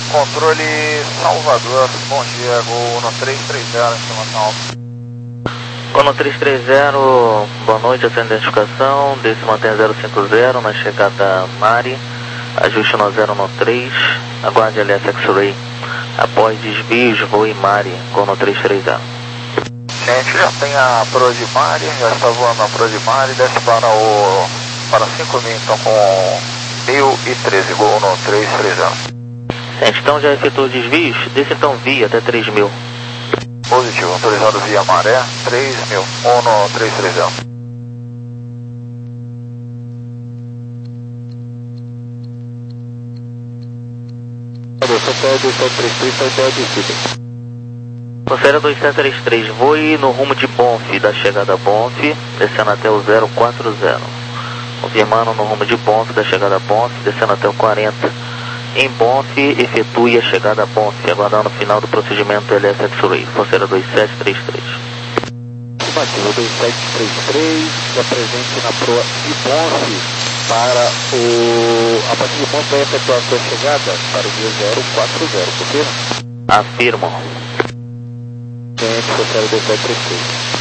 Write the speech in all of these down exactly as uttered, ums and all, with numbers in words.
Controle Salvador, bom dia, Gol no três três zero, informação alfa. Gol no três três zero, boa noite, essa identificação, desce mantém zero cinco zero na chegada Mari, ajuste no zero no três, aguarde L S X-Ray, após desvios, voe Mari, Gol no três três zero. Gente, já tem a proa de Mari, já está voando a proa de Mari, desce para o para cinco mil, então com mil e treze, Gol no três três zero. Gente, então já efetuou desvios, desce então via até três mil. Positivo, autorizado via maré, três mil, um no três três zero. Confere dois sete três três, voe no rumo de Bonf, da chegada Bonf, descendo até o zero quatro zero. Confirmando no rumo de Bonf, da chegada Bonf, descendo até o quarenta. Em Bonf, efetue a chegada a Bonf, aguardando o final do procedimento L S X-Ray. Forceira dois sete três três. Afirmativo, dois sete três três, se apresente na proa de Bonf para o... A partir de Bonf vai efetuar a sua chegada para o dia zero quatro zero, confirma? Afirmo. Gente, Forceira dois sete três três.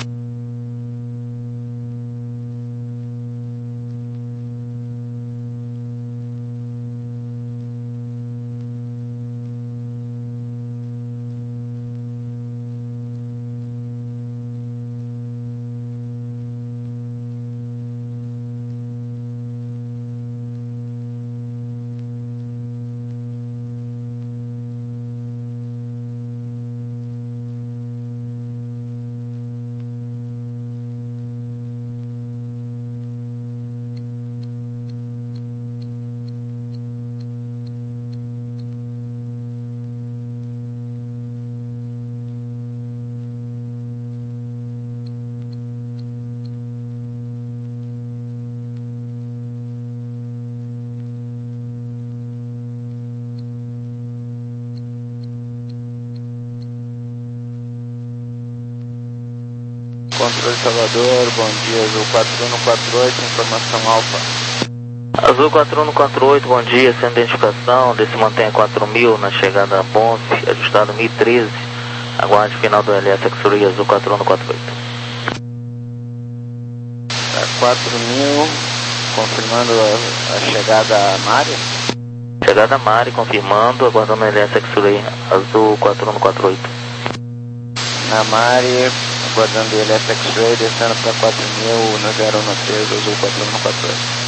Controle Salvador, bom dia, Azul quatro um quatro oito, informação alfa. Azul quatro um quatro oito, bom dia, sem identificação, desce mantenha quatro mil na chegada a Bonf, ajustado mil e treze, aguarde final do L S X-Ray Azul quatro um quatro oito. Tá, quatro mil, confirmando a, a chegada a Mari? Chegada a Mari, confirmando, aguardando o L S X-Ray Azul quatro um quatro oito. Na Mari, aguardando o L S X-Ray, descendo para quatro mil no zero um três, Azul quatro um quatro oito.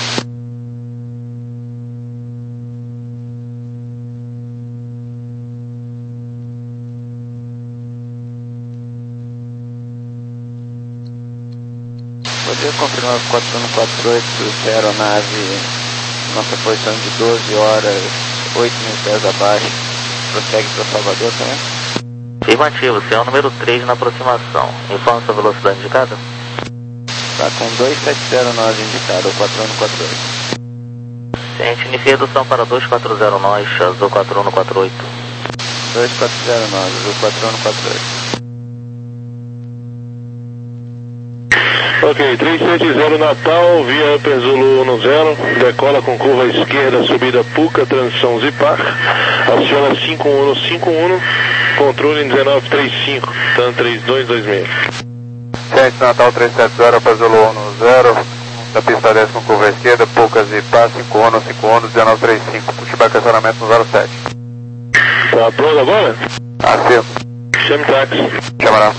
Poderia confirmar quatro um quatro oito, se a aeronave, nossa posição de doze horas, oito mil pés abaixo, prossegue para Salvador também? Afirmativo, você é o número três na aproximação. Informa sua velocidade indicada? Está com dois sete zero nove indicado, o quatro um quatro oito. Gente, inicia a redução para dois quatro zero nós, Azul quatro um quatro oito. dois quatro zero nove, Azul quatro um quatro oito. Ok, três sete zero Natal, via Upper Zulu um zero, decola com curva esquerda, subida Puca, transição Zipar, aciona cinco um cinco um, controle dezenove trinta e cinco, TAN três dois dois seis. Gente, Natal três sete zero, Upper Zulu um zero, da pista dez com curva esquerda, Puca Zipar, cinco um cinco um, dezenove trinta e cinco, puxa para estacionamento no zero sete. Tá pronto agora? Assim. Chame táxi. Chamará.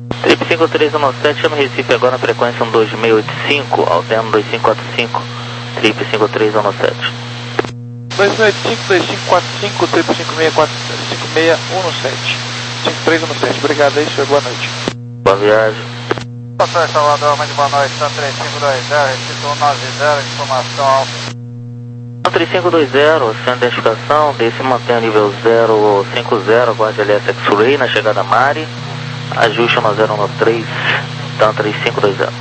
cinco três um sete, chama Recife agora na frequência um dois seis oito cinco, alterno dois cinco quatro cinco, trip cinco três um sete. dois mil e cinco, dois cinco quatro cinco, trip cinco seis quatro cinco seis um sete. cinco três um sete, obrigado aí, senhor, boa noite. Boa viagem. Pastor Salvador, muito boa noite, Tan três cinco dois zero, restrito um nove zero, informação alfa. três cinco dois zero, sem identificação, desce e mantém o nível zero cinco zero, aguarde L S X-Ray na chegada Mari, ajuste no zero um três, Tan três cinco dois zero.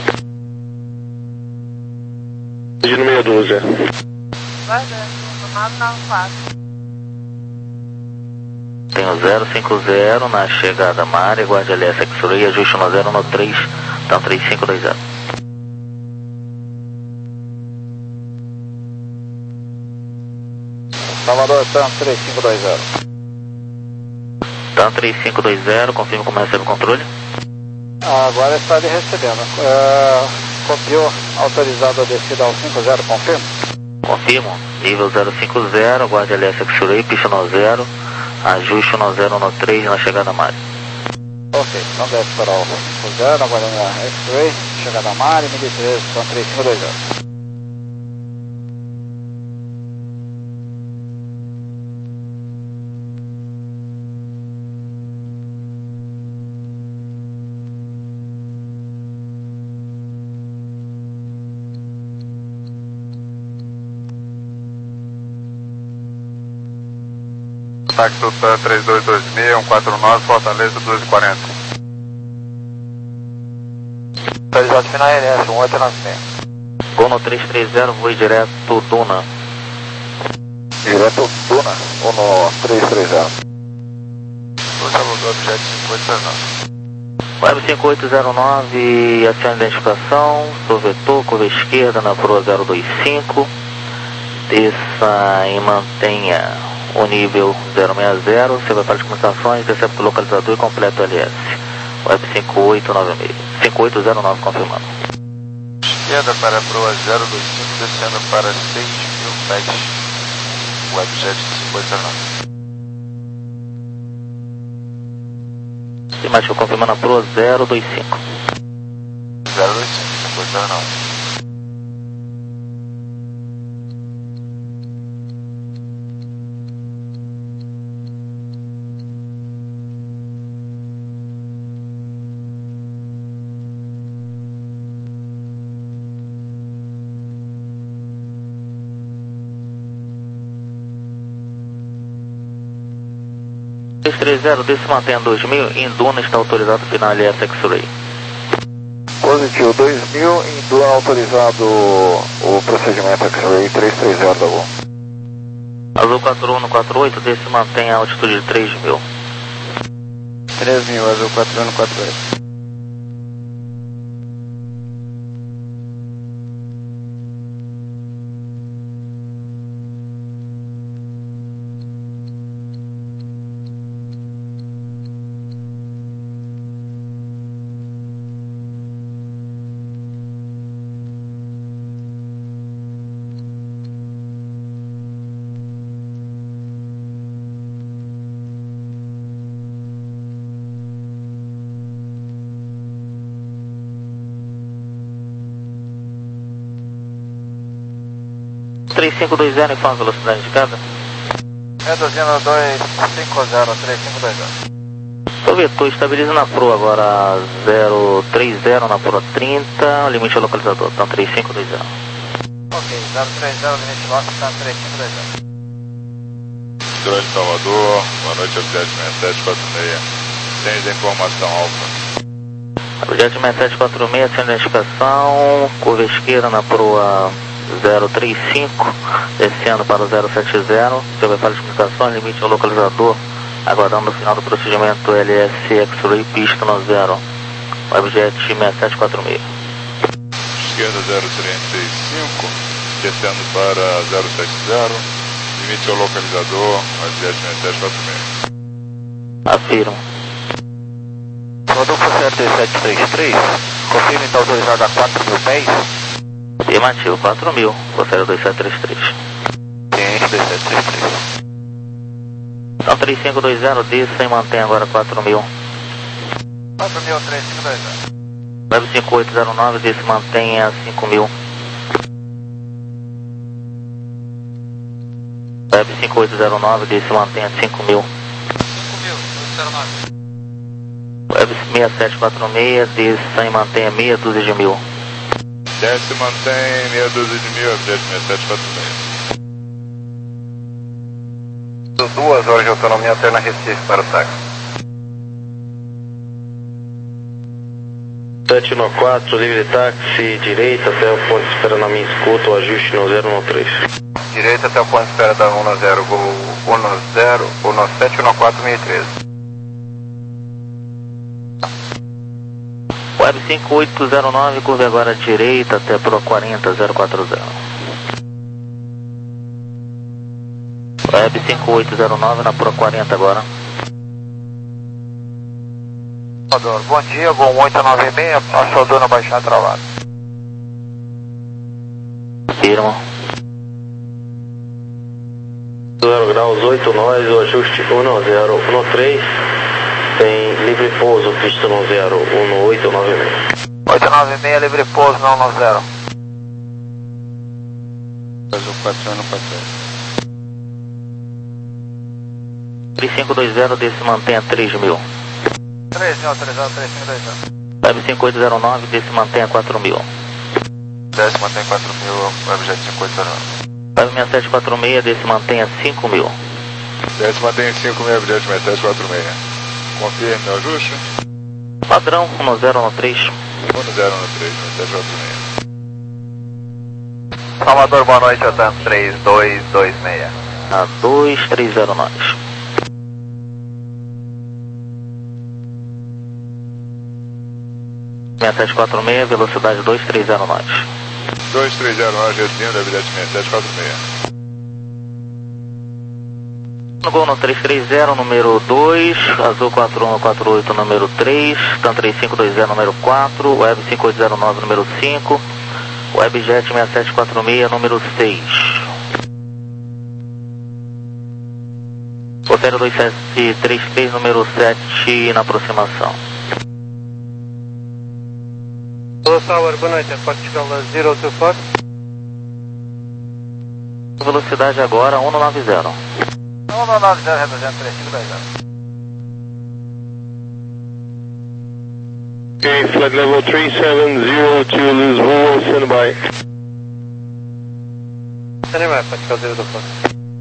De número doze. Vai dentro, nove nove quatro. Tem o zero cinco zero na chegada Mari, aguarde L S X-Ray, ajuste no zero um três, Tan três cinco dois zero. Salvador, Tan três cinco dois zero. Tan três cinco dois zero, confirma como recebe o controle. Agora está lhe recebendo. Uh, copiou, autorizado a descida ao cinco zero, confirma? Confirmo, nível zero cinco zero, aguarde L S X-Ray, pista no zero, ajuste no zero um três na chegada Mari. Ok, então desce para o cinco zero, aguardando a X-Ray, chegada Mari, mil e treze, Tan três cinco dois zero. Contacto três dois dois seis, um quatro nove, Fortaleza doze quarenta. Autorizado final L S, um oito nove seis. Gol no três três zero, voe direto Duna. Direto Duna, um no três três zero. Dois Salvador, objeto cinco oito zero nove. Web cinco oito zero nove, acione de identificação, sou vetor, curva esquerda na proa zero dois cinco, desça e mantenha o nível zero seis zero, você vai para as comunicações, recepta o localizador e completa o L S. Web cinco oito nove seis, cinco oito zero nove confirmando. Esquerda para a proa zero dois cinco, descendo para seis mil pés. Webjet cinco oito zero nove. Estimático confirmando a proa zero dois cinco. zero dois cinco, cinco oito zero nove. três três zero, desce e mantém dois mil, em Duna está autorizado final L S X-Ray. Positivo, dois mil, em Duna autorizado o procedimento X-Ray três três zero da Gol. Azul quatro um quatro oito, desce e mantém a altitude de três mil. três mil, Azul quatro um quatro oito. três cinco dois zero, informa a velocidade indicada. Reduzindo dois cinco zero, três cinco dois zero. Sou vetor, estabiliza na proa agora zero três zero na proa trinta, limite ao localizador, então três cinco dois zero. Ok, zero três zero, limite lock, está três cinco dois zero. Grande Salvador, boa noite, objeto seis sete quatro seis. Tens a informação alfa. Objeto seis sete quatro seis, sem identificação, curva esquerda na proa zero três cinco, descendo para o zero sete zero, seu para as comunicações, limite ao localizador, aguardando o final do procedimento L S X-Ray, pista no zero, Webjet seis sete quatro seis. Esquerda zero trinta e cinco, descendo para zero sete zero, limite ao localizador, Webjet seis sete quatro seis. Afirmo. Rodolfo sete sete três três, confirme está autorizado a quatro mil pés. Afirmativo, quatro mil, Costeiro dois sete três três. Ciente, dois sete três três. Então três cinco dois zero, desça e mantém agora quatro mil. quatro mil, três cinco dois zero. Web cinco oito zero nove, desça e mantém a cinco mil. Web cinco oito zero nove, desce e mantenha cinco mil. cinco mil, oito zero nove. Web seis sete quatro seis, desça e mantenha meia dúzia de mil. Desce e mantém meia dúzia de mil, Webjet seis sete quatro seis. Duas horas de autonomia alterna Recife para o táxi. sete um quatro, livre táxi, direita até o ponto de espera na minha escuta, o ajuste no zero um três. Direita até o ponto de espera da um zero, gol um zero, um sete um quatro seis três. Web cinco oito zero nove, curve agora à direita até Pro quarenta zero quatro zero. Web cinco oito zero nove na Pro quarenta agora. Salvador, bom dia, Gol oito nove seis, passou na Baixada travado. Firma. zero graus oito nós, o ajuste um zero um três, tem livre pouso, pista no zero um oito nove seis. oito nove seis, livre pouso, não no zero. Azul quatro um quatro. três cinco dois zero, desce e mantenha três mil. três mil, três zero, três cinco dois zero. Web cinco oito zero nove, desce e mantenha quatro mil. Desce, mantém quatro mil, Webjet cinco oito zero nove. Web seis sete quatro seis, desce e mantenha cinco mil. Desce e mantém cinco mil, Webjet seis sete quatro seis. Confirme o ajuste. Padrão, um zero um três. um zero um três, seis sete quatro seis. Salvador, boa noite, Otan três dois dois seis. A dois três zero nós. seis sete quatro seis, velocidade dois três zero nós. dois três zero nove, reduzindo, Webjet seis sete quatro seis. No Gol no três três zero, número dois, Azul quatro um quatro oito, número três, Tan três cinco dois zero, número quatro, Web cinco oito zero nove, número cinco, Webjet seis sete quatro seis, número seis. Roteiro dois sete três três, número sete, na aproximação. Hello Tower, boa noite, Portugal zero two four. Velocidade agora um nove zero. um nove zero, reduzindo três cinco dois zero. Ok, flight level três sete zero two, Lisboa, standby. Standby, Portugal zero two four.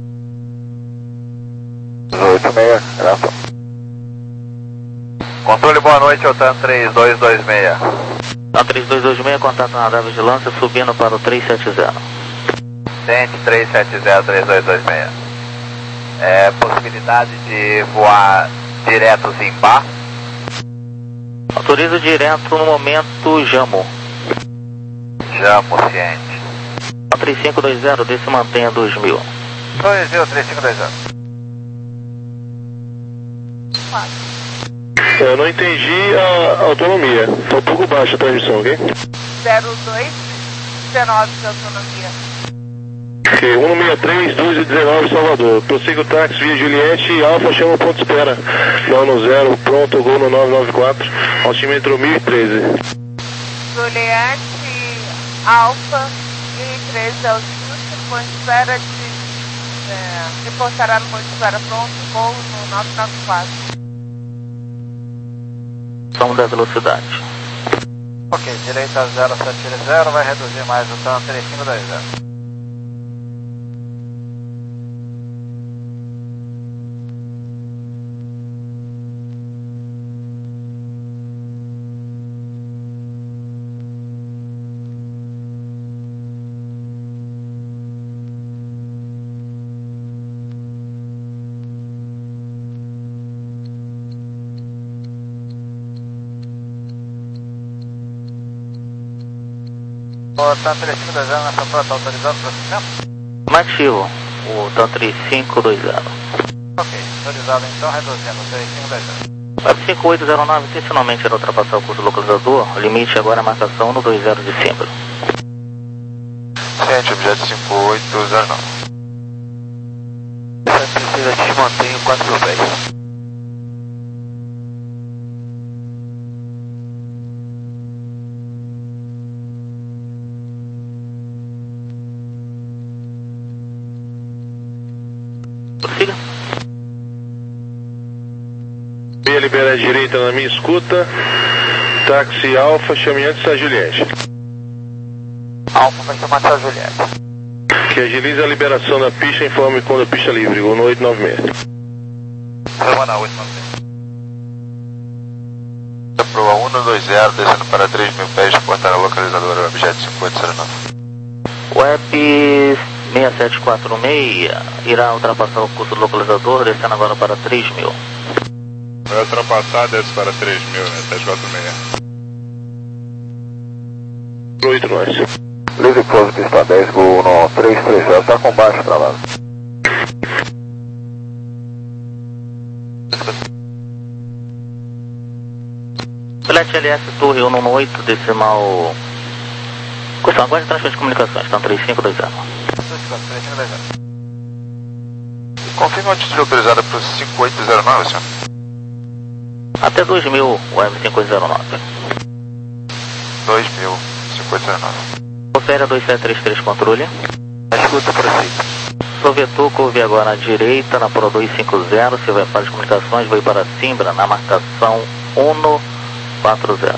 oito seis, graças. Controle, boa noite, Otan três dois dois seis. Tan três dois dois seis, contato na radar vigilância, subindo para o três sete zero. Tente três sete zero, três dois dois seis. É, possibilidade de voar direto Zimbá. Autorizo direto no momento, Jamo. Jamo, ciente. Tan três cinco dois zero, desce e mantenha dois mil. dois mil, três cinco dois zero. Eu não entendi a autonomia, tá um pouco baixa a transmissão, ok? zero dois dezenove de autonomia. Ok, um seis três, doze dezenove, Salvador. Prossiga o táxi via Juliette, Alfa, chama o ponto de espera. Não no zero, pronto, Gol no nove nove quatro, altímetro mil e treze. Juliette, Alfa, mil e treze altitude, ponto de espera de... É, reportará no ponto de espera pronto, voo no nove nove quatro. Som da velocidade. Ok, direita zero sete zero, vai reduzir mais o Tan três cinco dois zero. O Tan três cinco dois zero nessa prova está autorizado para o sistema? Ativo, o Tan três cinco dois zero. Ok, autorizado então, reduzindo três cinco dois zero. Web cinco oito zero nove, intencionalmente irá ultrapassar o curso localizador, limite agora a marcação no dois zero de símbolo. Ciente, objeto cinco oito zero nove. Essa precisa te manter em quatro dez. Prossiga. Meia libera a direita na minha escuta. Táxi Alfa, chame antes a Juliette. Alfa, vai chamar a Juliette. Que agilize a liberação da pista, informe quando a pista livre, no oito nove seis. Vamos na oito nove seis. Proa um dois zero, descendo para três mil pés, portar a localizadora objeto cinco oito zero nove. Web seis sete quatro seis irá ultrapassar o curso do localizador, descendo agora para três mil. Vai ultrapassar, desce para três mil, né? sete quatro seis. oito nós. Livre close, pista dez, Gol no três três zero, está com baixo travado. Select L S Torre um um oito, decimal... Questão, aguarde transferência de comunicações, estão três cinco dois zero. Confirme a altitude autorizada para o cinco oito zero nove, senhor. Até dois mil, Web cinco oito zero nove. dois mil, cinco oito zero nove. Confere a dois sete três três, controle. Escuta, prossiga. Sovetu, curve agora à direita, na Pro dois cinco zero, se vai para as comunicações, vai para Simbra, na marcação um quatro zero.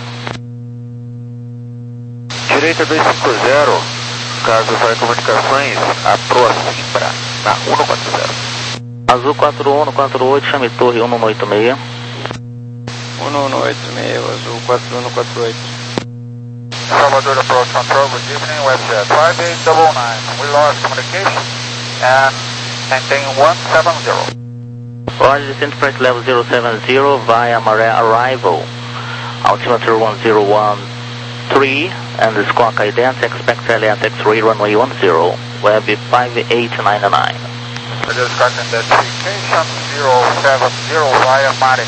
Direita dois cinco zero, caso vai comunicações, a Pro Simbra, na um quatro zero. Azul quatro um quatro oito, chame Torre um um oito seis. um um oito seis, Azul quatro um quatro oito. Salvador Approach Control, good evening, WebJet five eight nine nine. We lost communication and maintain one seven zero. Roger, descend French level zero seven zero via Maré Arrival. Altimeter one zero one three and the squawk ident, expect L S X-ray runway one zero, Web five eight nine nine. Roger, start identification zero seven zero via Maré.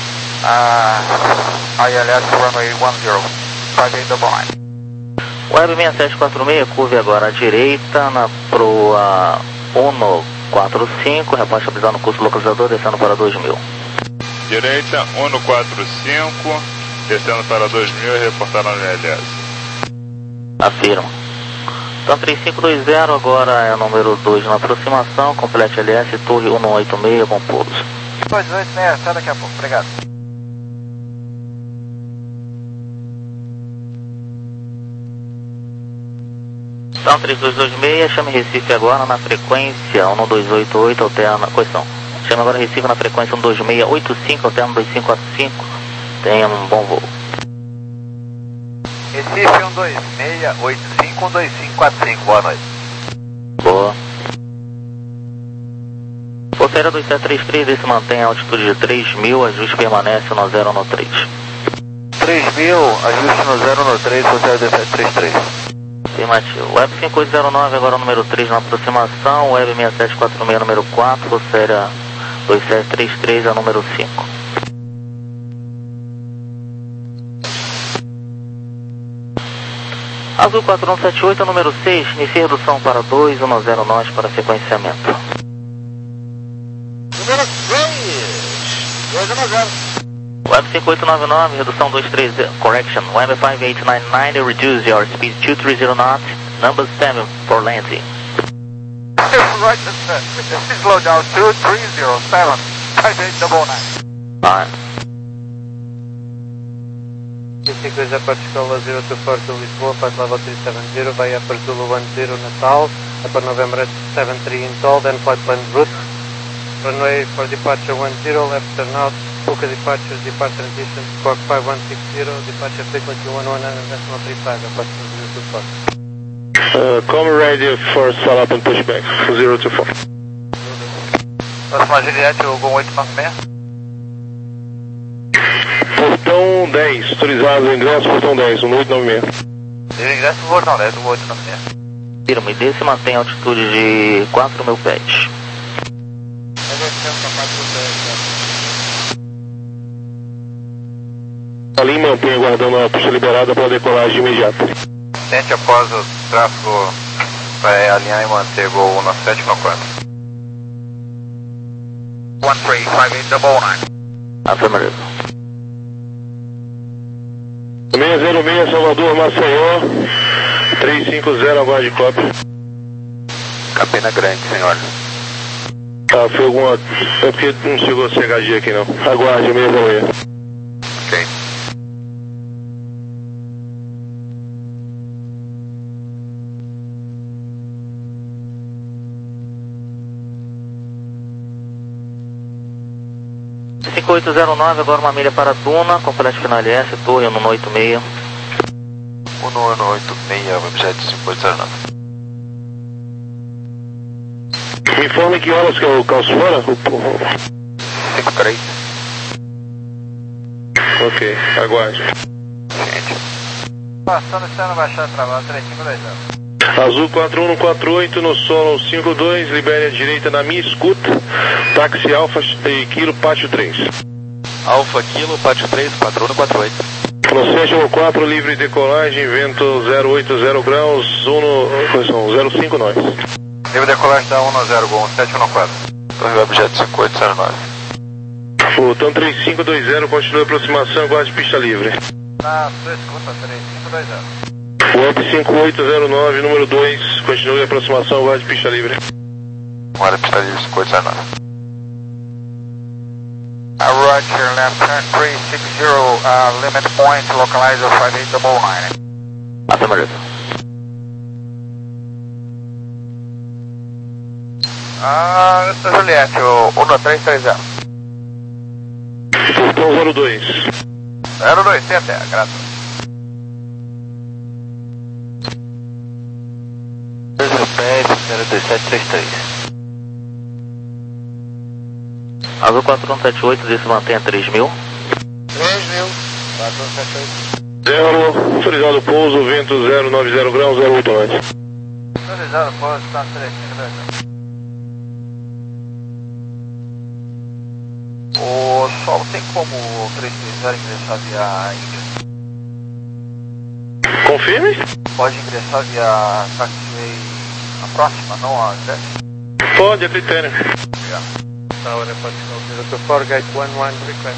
Uh, I L S runway one zero. five eight nine nine. Web seis sete quatro seis, curve agora à direita, na proa um quatro cinco, reposta avisando no curso localizador, descendo para dois mil. Direita um quatro cinco, descendo para dois mil e reportar no L S. Afirma. Então três cinco dois zero, agora é o número dois na aproximação, complete L S, Torre um um oito seis, com pouso. dois oito seis, sai daqui a pouco, obrigado. Então três dois dois seis, chame Recife agora na frequência um dois oito oito, alterna, questão. Chame agora Recife na frequência um dois seis oito cinco, alterna dois cinco quatro cinco. Tenha um bom voo. Recife um dois seis oito cinco, um dois cinco quatro cinco, boa noite. Boa. Pulseira dois sete três três, esse mantém a altitude de três mil, ajuste permanece no zero no três. três mil, ajuste no zero no três, Pulseira dois sete três três. Afirmativo. Web cinco oito zero nove, agora número três na aproximação. Web seis sete quatro seis, número quatro. Pulseira dois sete três três, a número cinco. Azul quatro um sete oito, número seis. Inicie redução para dois um zero nós para sequenciamento. Número seis, dois um zero. Web cinco oito nove nove, redução dois três zero, correction, Web five eight nine nine, reduce your speed two three zero knots, number seven for landing. Right, uh, slow down, two three zero seven, five eight nine nine. Fine. Sequence approach Escola zero two four to Lisboa, flight level three seven zero, via Upper Zulu one zero Natal, Upper November seven three in Tall, then flight plan route, runway for departure one zero, left turn out, Puka departures, departure transition, squawk five one six zero, departure frequency one one nine, decimal three five, approach zero two four. Uh, come ready for stall up and pushback, zero two four. Próxima Juliette, o Gol oito nove seis. Portão dez, autorizado ingresso, portão dez, um oito nove seis. Ele ingressa no portão dez, o oito nove seis. Firma, e desse mantém a altitude de quatro mil pés. Ali mantém aguardando a pista liberada para decolagem imediata. Tente após o tráfego para alinhar e manter Gol um sete no quatro. one three five eight nine nine. Afirmativo. seis zero seis, Salvador, Maceió, três cinco zero, aguarde cópia. Cabina grande, senhor. Ah, foi alguma... É porque não chegou a C H G aqui não. Aguarde, meia da manhã. Ok. cinco oito zero nove, agora uma milha para Duna, complete final L S, torre um um oito seis. um um oito seis, objeto cinco oito zero nove. Me informe que horas que é o calço fora? cinco três. Ok, aguarde. Passando, estando baixar travado, três cinco dois zero. Azul quatro um quatro oito, no solo cinco dois, libere a direita na minha escuta. Táxi Alfa e Kilo, Pátio três. Alfa, Kilo, Pátio três, quatro um quatro oito. Procession quatro, livre decolagem, vento zero oito zero graus, um, zero cinco nós. Livre decolagem da um zero, Gol sete um quatro. Torre objeto cinco oito zero nove. Fulton três cinco dois zero, continua a aproximação, guarde pista livre. Na sua escuta, três cinco dois zero. U P cinco oito zero nove, número dois, continue a aproximação, guarde pista livre. Guarda pista livre cinco oito zero nove. Uh, Roger, left turn three six zero, uh, limit point, localizer five eight nine nine. Affirmative. Ah, essa é Juliette, o um três três zero. Fulton zero dois. zero dois, tem até, graças. zero dois sete três três. Azul quatro um sete oito, se mantém a três mil. três mil, quatro um sete oito. Zero, autorizado pouso, vento zero nove zero graus, zero oito nós. Autorizado, pouso, está três cinco dois zero. O solo tem como o três três zero ingressar via Ingress? Confirme? Pode ingressar via taxiway a próxima, não a Ingress? Pode, a critério. Obrigado. Tower Particle zero two four, gate one one, request.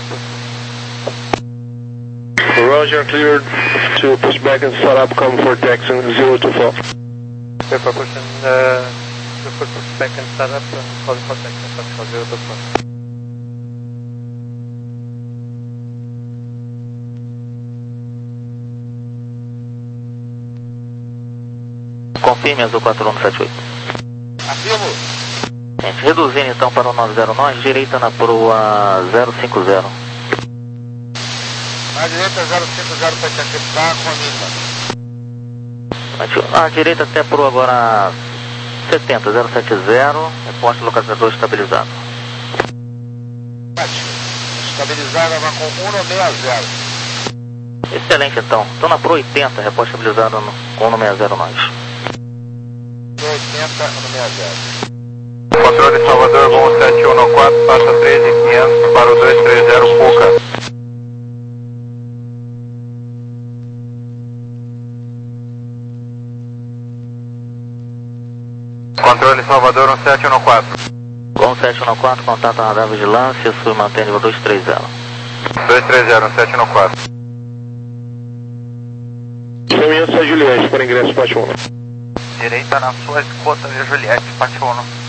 Roger, cleared to push back and start up, come for Texan zero two four. Paper pushing, uh, to push back and start up and call for Texan Particle zero two four. Confirme Azul quatro um sete oito. Afirmo. Gente, reduzindo então para o nove zero nós, direita na proa zero cinco zero. Na direita zero cinco zero para te acreditar com a Nila. À direita até proa agora setenta, zero sete zero, reporte localizador estabilizado. Estabilizada vai com um seis zero. Excelente então, estou na proa oitenta, reporte estabilizado no, com um seis zero nós. oitenta, um seis zero. Controle Salvador, Gol sete um quatro, passa três mil e quinhentos para o dois três zero, Puca. Controle Salvador, um sete um quatro. Gol sete um quatro, contato a radar vigilância, sul mantém nível dois três zero. dois três zero, um sete um quatro. Caminhando a Juliette para ingresso Pátio um. Direita na sua escuta, via Juliette, Pátio um.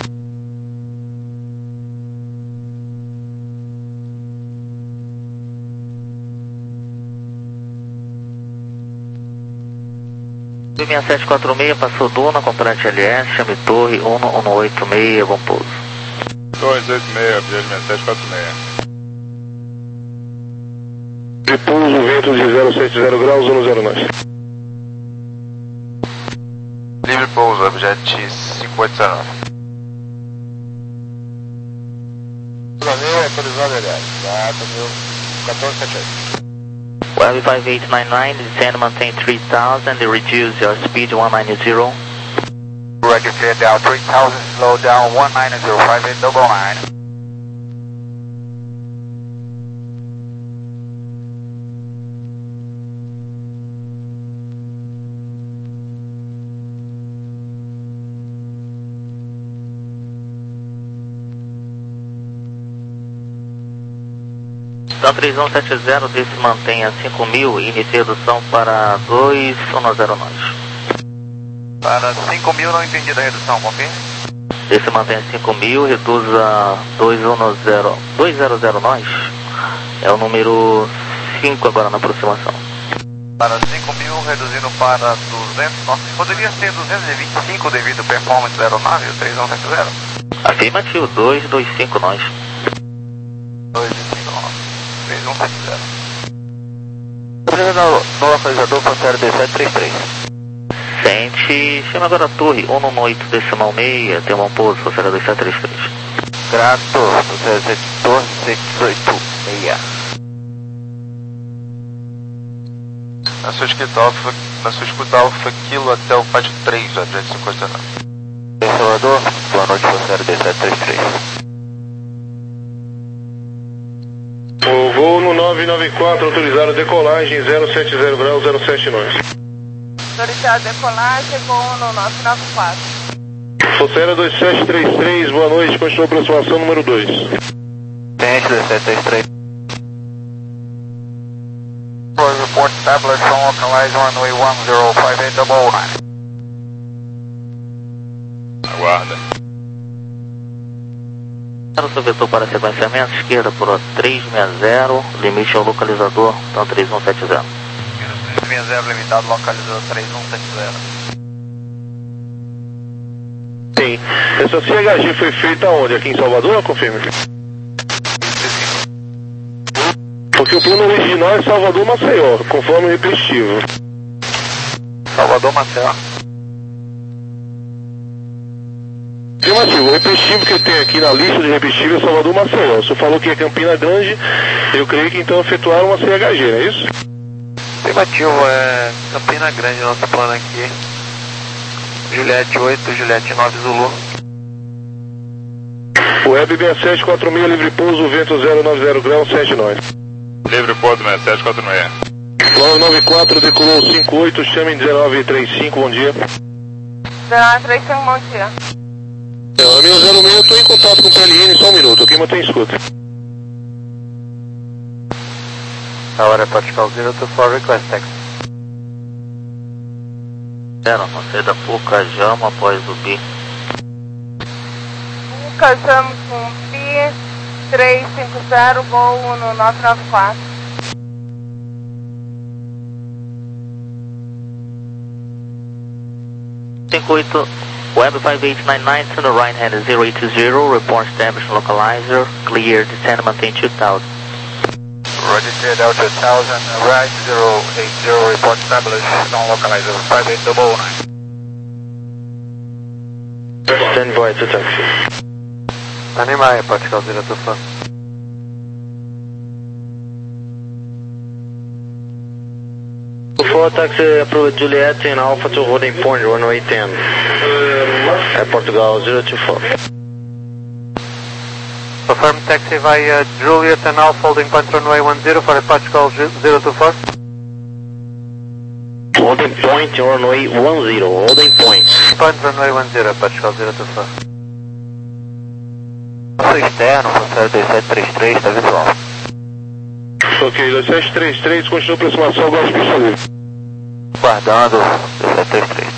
seis sete quatro seis, passou Duna, complete L S, chame torre um um oito seis, bom pouso. dois oito seis, objeto seis sete quatro seis. De pouso, vento de zero sete zero graus, um zero nós. Livre pouso, objeto cinco oito zero nove. Para mim, autorizado L S. Tá, meu quatorze sete oito. Web five eight nine nine, descend maintain three thousand, reduce your speed one nine zero. Roger, clear down three thousand, slow down one nine zero five eight nine nine. Então três um sete zero, desse mantém a cinco mil e inicia redução para dois um zero nós. Para cinco mil, não entendi da redução, confirme? Esse mantém cinco mil, reduz a dois um zero, dois zero zero nós. É o número cinco agora na aproximação. Para cinco mil, reduzindo para duzentos. Nossa, poderia ser duzentos e vinte e cinco devido à performance da aeronave, o três um sete zero? Afirmativo, dois dois cinco nós. dois dois cinco nós, três um sete zero. No, no localizador, Forceiro D sete três três. Sente, chama agora a torre, um no oito decimal seis, tem um pouso, Forceiro D sete três três. Grato, Forceiro D sete oito seis. Na sua escuta alfa, na sua escuta alfa, quilo até o pátio três, já adiante cinquenta e nove. Em Salvador, boa noite, Forceiro D sete três três. O voo no nove nove quatro, autorizado decolagem, zero sete zero grau, zero sete nós. Autorizado decolagem, voo no nove nove quatro. Forceiro dois sete três três, boa noite, continua a aproximação número dois. Tenente D sete três três. Report established from localize runway one zero five eight double nine. Aguarda. O seu vetor para sequenciamento, esquerda por três seis zero, limite ao localizador, então três um sete zero. três seis zero, limitado, localizador três um sete zero. Sim. Essa C H G foi feita onde? Aqui em Salvador ou confirma? Porque o plano original é Salvador-Maceió, conforme o repetitivo. Salvador-Maceió. Afirmativo, o repetitivo que tem aqui na lista de repetitivo é Salvador-Maceió. O senhor falou que é Campina Grande, eu creio que então efetuaram uma C H G, não é isso? Afirmativo, é Campina Grande, nosso plano aqui. Juliette oito, Juliette nove Zulu. Web seis sete quatro seis, livre pouso, vento zero nove zero grau, sete nós. Livre pouso seis sete quatro seis. nove nove quatro, decolou cinco oito, chame dezenove trinta e cinco, bom dia. dezenove trinta e cinco, bom dia. É, a minha zero seis, eu estou em contato com o P L N, só um minuto, ok? Mantém escuta. A hora é Portugal zero two four, request taxi. Zero, não sei da Puca Jama após o B. Puca Jama com B três cinco zero, voo no nove nove quatro. cinco oito, Web five eight nine nine, to the right hand zero eight zero, report established localizer, clear, descend, maintain two thousand. Register Delta two thousand, right zero eight zero, report established, non-localizer five eight double nine. Stand by to taxi. Animai, Portugal zero two four. Before taxi approved Juliet in Alpha to holding point runway ten. At Portugal zero two four. Confirm taxi via Juliet and Alpha holding point runway one zero for Portugal zero two four. Holding point runway one zero, holding point. Point runway one zero, Portugal zero two four. Nosso externo, Forceiro D sete três três, está visual. Ok, D sete três três, continua a aproximação, agora de pista livre. Guardando, D sete três três.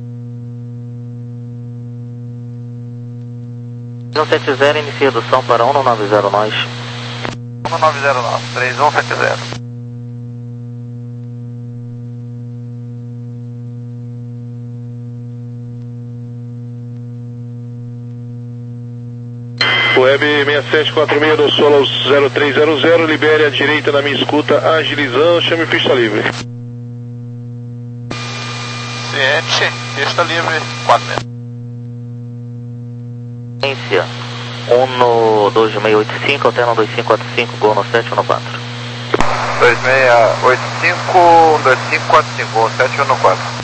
um sete zero, inicia redução para um nove zero nós. um nove zero nove, três um sete zero. Web seis sete quatro seis do solo zero três zero zero, libere a direita na minha escuta, agilizando, chame pista livre. Ciente, pista livre, quatro metros. Ciência, um no dois seis oito cinco, alterna dois cinco quatro cinco, gol no sete um quatro. dois seis oito cinco, um dois cinco quatro cinco, sete um quatro.